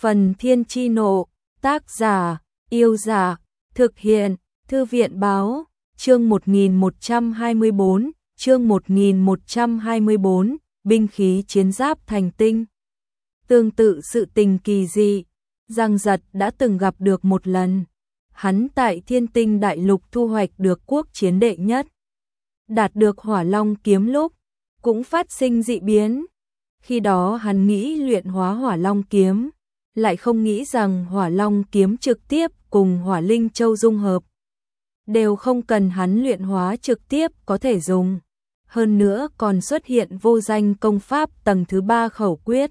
Phần Thiên Chi Nộ, tác giả, Yêu Giả, thực hiện, Thư viện Báo, chương 1124, chương 1124, binh khí chiến giáp thành tinh. Tương tự sự tình kỳ dị, Giang Giật đã từng gặp được một lần. Hắn tại Thiên Tinh Đại Lục thu hoạch được quốc chiến đệ nhất. Đạt được Hỏa Long kiếm lúc, cũng phát sinh dị biến. Khi đó hắn nghĩ luyện hóa Hỏa Long kiếm, lại không nghĩ rằng Hỏa Long kiếm trực tiếp cùng Hỏa Linh Châu dung hợp. Đều không cần hắn luyện hóa trực tiếp có thể dùng. Hơn nữa còn xuất hiện vô danh công pháp tầng thứ 3 khẩu quyết.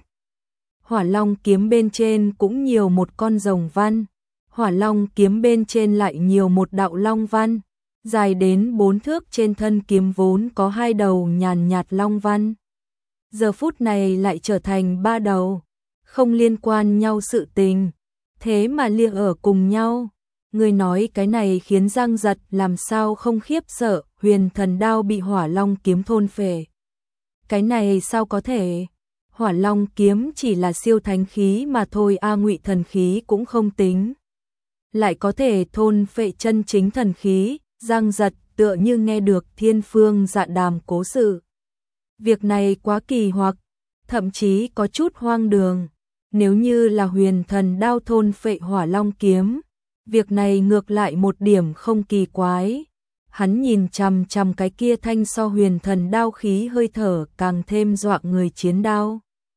Hỏa Long kiếm bên trên cũng nhiều một con rồng văn. Hỏa Long kiếm bên trên lại nhiều một đạo long văn. Dài đến 4 thước trên thân kiếm vốn có 2 đầu nhàn nhạt long văn. Giờ phút này lại trở thành 3 đầu. Không liên quan nhau sự tình. Thế mà lia ở cùng nhau. Người nói cái này khiến Giang Giật làm sao không khiếp sợ. Huyền thần đao bị Hỏa Long kiếm thôn phệ. Cái này sao có thể? Hỏa Long kiếm chỉ là siêu thánh khí mà thôi, Ngụy thần khí cũng không tính. Lại có thể thôn phệ chân chính thần khí. Giang Giật tựa như nghe được Thiên Phương Dạ Đàm cố sự. Việc này quá kỳ hoặc, thậm chí có chút hoang đường. Nếu như là huyền thần đao thôn phệ Hỏa Long kiếm, việc này ngược lại một điểm không kỳ quái. Hắn nhìn chằm chằm cái kia thanh so huyền thần đao khí hơi thở càng thêm dọa người chiến đao.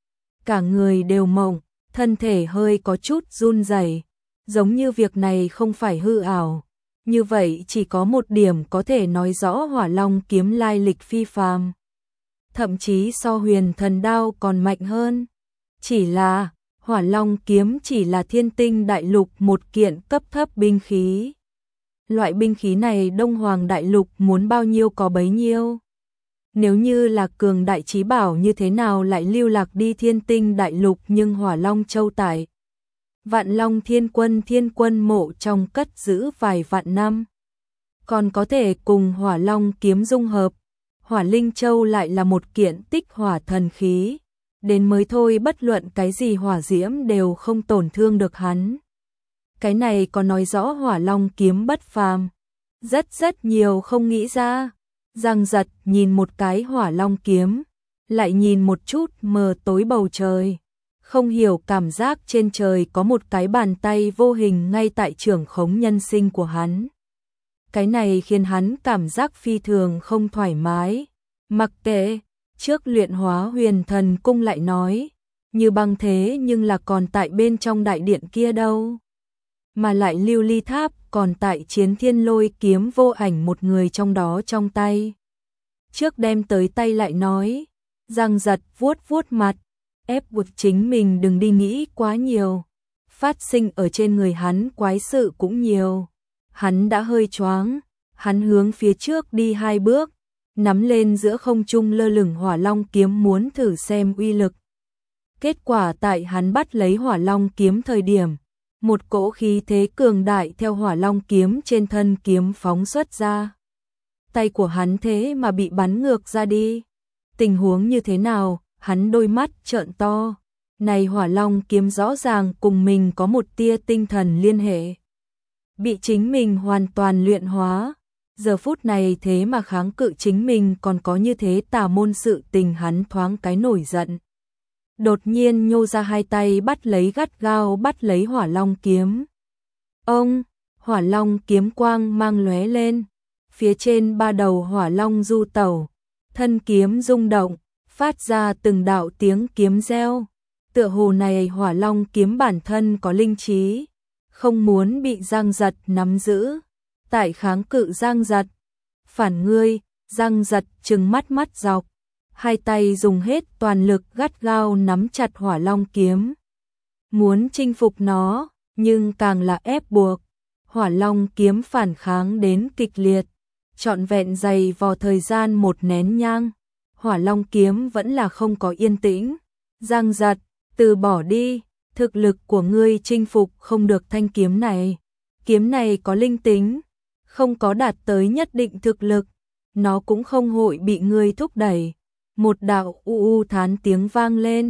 Cả người đều mộng, thân thể hơi có chút run rẩy, giống như việc này không phải hư ảo. Như vậy chỉ có một điểm có thể nói rõ Hỏa Long kiếm lai lịch phi phàm. Thậm chí so huyền thần đao còn mạnh hơn. Chỉ là, Hỏa Long kiếm chỉ là Thiên Tinh Đại Lục một kiện cấp thấp binh khí. Loại binh khí này Đông Hoàng Đại Lục muốn bao nhiêu có bấy nhiêu. Nếu như là cường đại chí bảo như thế nào lại lưu lạc đi Thiên Tinh Đại Lục, nhưng Hỏa Long Châu tại Vạn Long Thiên Quân mộ trong cất giữ vài vạn năm. Còn có thể cùng Hỏa Long kiếm dung hợp. Hỏa Linh Châu lại là một kiện tích hỏa thần khí. Đến mới thôi bất luận cái gì hỏa diễm đều không tổn thương được hắn. Cái này có nói rõ Hỏa Long kiếm bất phàm. Rất nhiều không nghĩ ra. Giang Giật nhìn một cái Hỏa Long kiếm, lại nhìn một chút mờ tối bầu trời. Không hiểu cảm giác trên trời có một cái bàn tay vô hình ngay tại trưởng khống nhân sinh của hắn. Cái này khiến hắn cảm giác phi thường không thoải mái. Mặc kệ, trước luyện hóa huyền thần cung lại nói, như băng thế nhưng là còn tại bên trong đại điện kia đâu. Mà lại lưu ly tháp còn tại chiến thiên lôi kiếm vô ảnh một người trong đó trong tay. Trước đem tới tay lại nói, Giang Giật vuốt mặt, ép buộc chính mình đừng đi nghĩ quá nhiều. Phát sinh ở trên người hắn quái sự cũng nhiều. Hắn đã hơi choáng, hắn hướng phía trước đi 2 bước, nắm lên giữa không trung lơ lửng Hỏa Long kiếm muốn thử xem uy lực. Kết quả tại hắn bắt lấy Hỏa Long kiếm thời điểm, một cỗ khí thế cường đại theo Hỏa Long kiếm trên thân kiếm phóng xuất ra. Tay của hắn thế mà bị bắn ngược ra đi. Tình huống như thế nào? Hắn đôi mắt trợn to. Này Hỏa Long kiếm rõ ràng cùng mình có một tia tinh thần liên hệ. Bị chính mình hoàn toàn luyện hóa. Giờ phút này thế mà kháng cự chính mình, còn có như thế tà môn sự tình, hắn thoáng cái nổi giận. Đột nhiên nhô ra 2 tay gắt gao bắt lấy Hỏa Long kiếm. Ông, Hỏa Long kiếm quang mang lóe lên. Phía trên 3 đầu Hỏa Long du tẩu. Thân kiếm rung động, phát ra từng đạo tiếng kiếm reo. Tựa hồ này Hỏa Long kiếm bản thân có linh trí, không muốn bị Giang Giật nắm giữ. Tại kháng cự Giang Giật. Phản ngươi, Giang Giật trừng mắt dọc. 2 tay dùng hết toàn lực gắt gao nắm chặt Hỏa Long kiếm. Muốn chinh phục nó, nhưng càng là ép buộc. Hỏa Long kiếm phản kháng đến kịch liệt. Trọn vẹn dày vò thời gian 1 nén nhang. Hỏa Long kiếm vẫn là không có yên tĩnh. Giang Giật, từ bỏ đi. Thực lực của ngươi chinh phục không được thanh kiếm này. Kiếm này có linh tính. Không có đạt tới nhất định thực lực, nó cũng không hội bị ngươi thúc đẩy. Một đạo thán tiếng vang lên,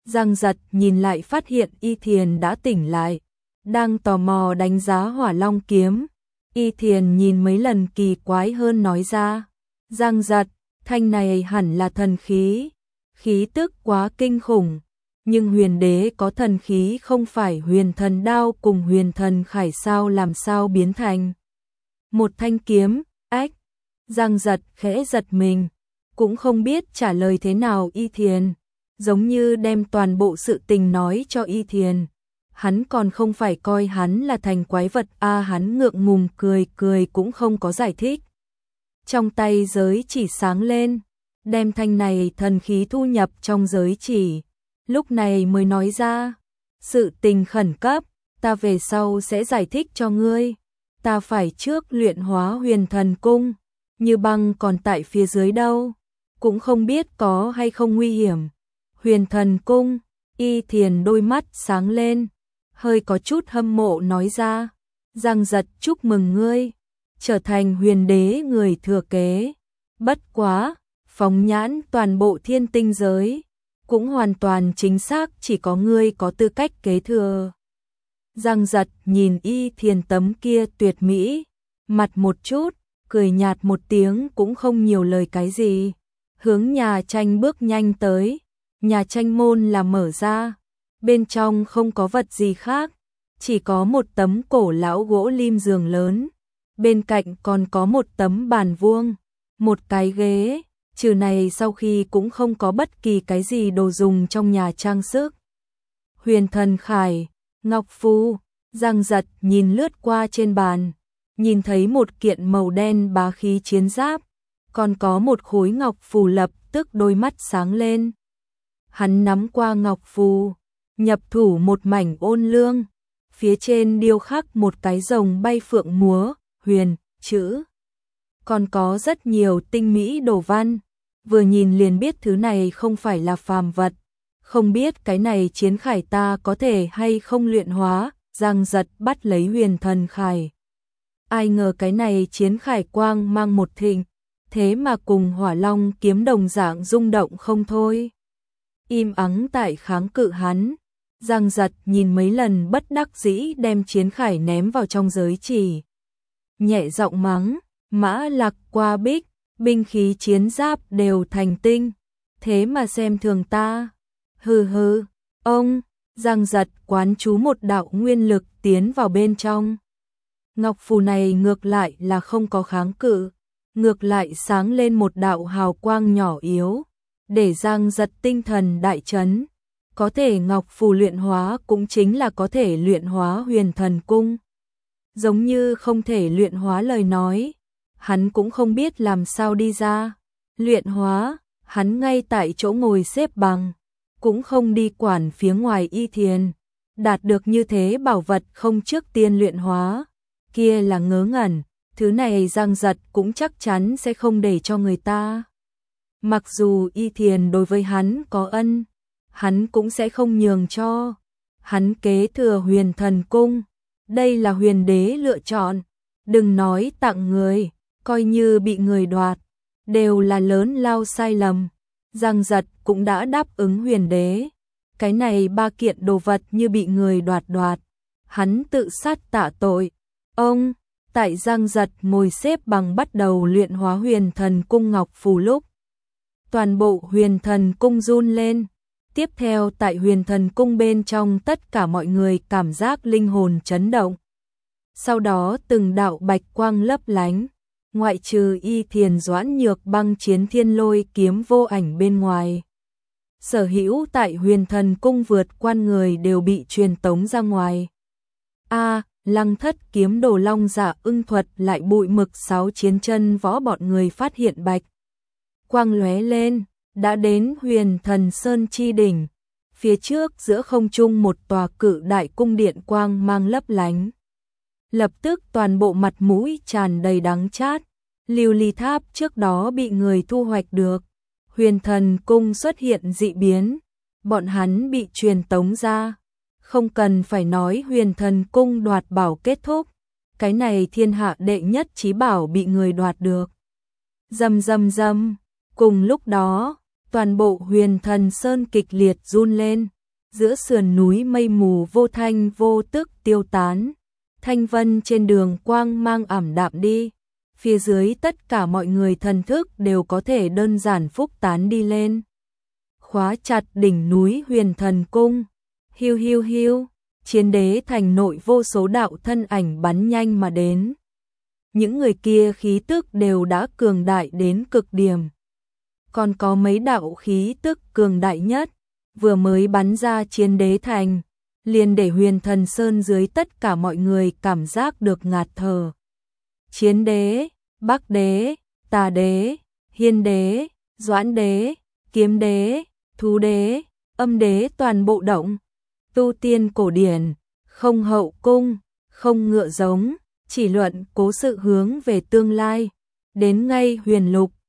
Giang Giật nhìn lại phát hiện Y Thiền đã tỉnh lại, đang tò mò đánh giá Hỏa Long kiếm. Y Thiền nhìn mấy lần kỳ quái hơn nói ra, Giang Giật, thanh này hẳn là thần khí, khí tức quá kinh khủng, nhưng huyền đế có thần khí không phải huyền thần đao cùng huyền thần khải sao làm sao biến thành một thanh kiếm, ách. Giang Giật khẽ giật mình, cũng không biết trả lời thế nào Y Thiền, giống như đem toàn bộ sự tình nói cho Y Thiền. Hắn còn không phải coi hắn là thành quái vật hắn ngượng ngùng cười cười cũng không có giải thích. Trong tay giới chỉ sáng lên, đem thanh này thần khí thu nhập trong giới chỉ, lúc này mới nói ra, sự tình khẩn cấp, ta về sau sẽ giải thích cho ngươi, ta phải trước luyện hóa huyền thần cung, Như Băng còn tại phía dưới đâu, cũng không biết có hay không nguy hiểm. Huyền thần cung, Y Thiền đôi mắt sáng lên, hơi có chút hâm mộ nói ra, Giang Giật chúc mừng ngươi, trở thành huyền đế người thừa kế. Bất quá, phóng nhãn toàn bộ thiên tinh giới, cũng hoàn toàn chính xác chỉ có ngươi có tư cách kế thừa. Giang Giật nhìn Y Thiền tấm kia tuyệt mỹ, mặt một chút, cười nhạt một tiếng cũng không nhiều lời cái gì, hướng nhà tranh bước nhanh tới. Nhà tranh môn là mở ra, bên trong không có vật gì khác, chỉ có một tấm cổ lão gỗ lim giường lớn, bên cạnh còn có một tấm bàn vuông, một cái ghế, trừ này sau khi cũng không có bất kỳ cái gì đồ dùng trong nhà trang sức. Huyền thần khải, ngọc phù, Giang Giật nhìn lướt qua trên bàn, nhìn thấy một kiện màu đen bá khí chiến giáp, còn có một khối ngọc phù lập tức đôi mắt sáng lên. Hắn nắm qua ngọc phù, nhập thủ một mảnh ôn lương, phía trên điêu khắc một cái rồng bay phượng múa, huyền, chữ. Còn có rất nhiều tinh mỹ đồ văn, vừa nhìn liền biết thứ này không phải là phàm vật, không biết cái này chiến khải ta có thể hay không luyện hóa. Giang Giật bắt lấy huyền thần khải. Ai ngờ cái này chiến khải quang mang một thịnh, thế mà cùng Hỏa Long kiếm đồng dạng rung động không thôi. Im ắng tại kháng cự hắn, Giang Giật nhìn mấy lần bất đắc dĩ đem chiến khải ném vào trong giới chỉ. Nhẹ giọng mắng, Mã Lạc qua bích, binh khí chiến giáp đều thành tinh, thế mà xem thường ta. Hừ hừ, ông. Giang Giật quán chú một đạo nguyên lực tiến vào bên trong. Ngọc phù này ngược lại là không có kháng cự, ngược lại sáng lên một đạo hào quang nhỏ yếu, để Giang Giật tinh thần đại chấn. Có thể ngọc phù luyện hóa cũng chính là có thể luyện hóa huyền thần cung. Giống như không thể luyện hóa lời nói, hắn cũng không biết làm sao đi ra. Luyện hóa, hắn ngay tại chỗ ngồi xếp bằng, cũng không đi quản phía ngoài Y Thiền. Đạt được như thế bảo vật không trước tiên luyện hóa, kia là ngớ ngẩn, thứ này Giang Giật cũng chắc chắn sẽ không để cho người ta. Mặc dù Y Thiền đối với hắn có ân, hắn cũng sẽ không nhường cho. Hắn kế thừa huyền thần cung, đây là huyền đế lựa chọn, đừng nói tặng người, coi như bị người đoạt, đều là lớn lao sai lầm. Giang Giật cũng đã đáp ứng huyền đế, cái này ba kiện đồ vật như bị người đoạt, hắn tự sát tạ tội. Ông, tại Giang Giật ngồi xếp bằng bắt đầu luyện hóa huyền thần cung ngọc phù lúc, toàn bộ huyền thần cung run lên. Tiếp theo tại huyền thần cung bên trong tất cả mọi người cảm giác linh hồn chấn động. Sau đó từng đạo bạch quang lấp lánh, ngoại trừ Y Thiền Doãn Nhược Băng chiến thiên lôi kiếm vô ảnh bên ngoài. Sở hữu tại huyền thần cung vượt quan người đều bị truyền tống ra ngoài. Lăng Thất kiếm đồ long dạ ưng thuật lại bụi mực 6 chiến chân võ bọn người phát hiện bạch quang lóe lên, đã đến huyền thần sơn chi đỉnh. Phía trước giữa không trung một tòa cự đại cung điện quang mang lấp lánh. Lập tức toàn bộ mặt mũi tràn đầy đắng chát. Lưu ly tháp trước đó bị người thu hoạch được. Huyền thần cung xuất hiện dị biến, bọn hắn bị truyền tống ra. Không cần phải nói huyền thần cung đoạt bảo kết thúc, cái này thiên hạ đệ nhất chí bảo bị người đoạt được. Rầm rầm rầm, cùng lúc đó, Toàn bộ Huyền Thần Sơn kịch liệt run lên, giữa sườn núi mây mù vô thanh vô tức tiêu tán, thanh vân trên đường quang mang ảm đạm đi, phía dưới tất cả mọi người thần thức đều có thể đơn giản phúc tán đi lên. Khóa chặt đỉnh núi Huyền Thần Cung, hiu hiu hiu, Chiến Đế Thành nội vô số đạo thân ảnh bắn nhanh mà đến. Những người kia khí tức đều đã cường đại đến cực điểm. Còn có mấy đạo khí tức cường đại nhất, vừa mới bắn ra Chiến Đế Thành, liền để Huyền Thần Sơn dưới tất cả mọi người cảm giác được ngạt thở. Chiến Đế, Bắc Đế, Tà Đế, Hiên Đế, Doãn Đế, Kiếm Đế, Thú Đế, Âm Đế toàn bộ động. Tu tiên cổ điển, không hậu cung, không ngựa giống, chỉ luận cố sự hướng về tương lai. Đến ngay Huyền Lục,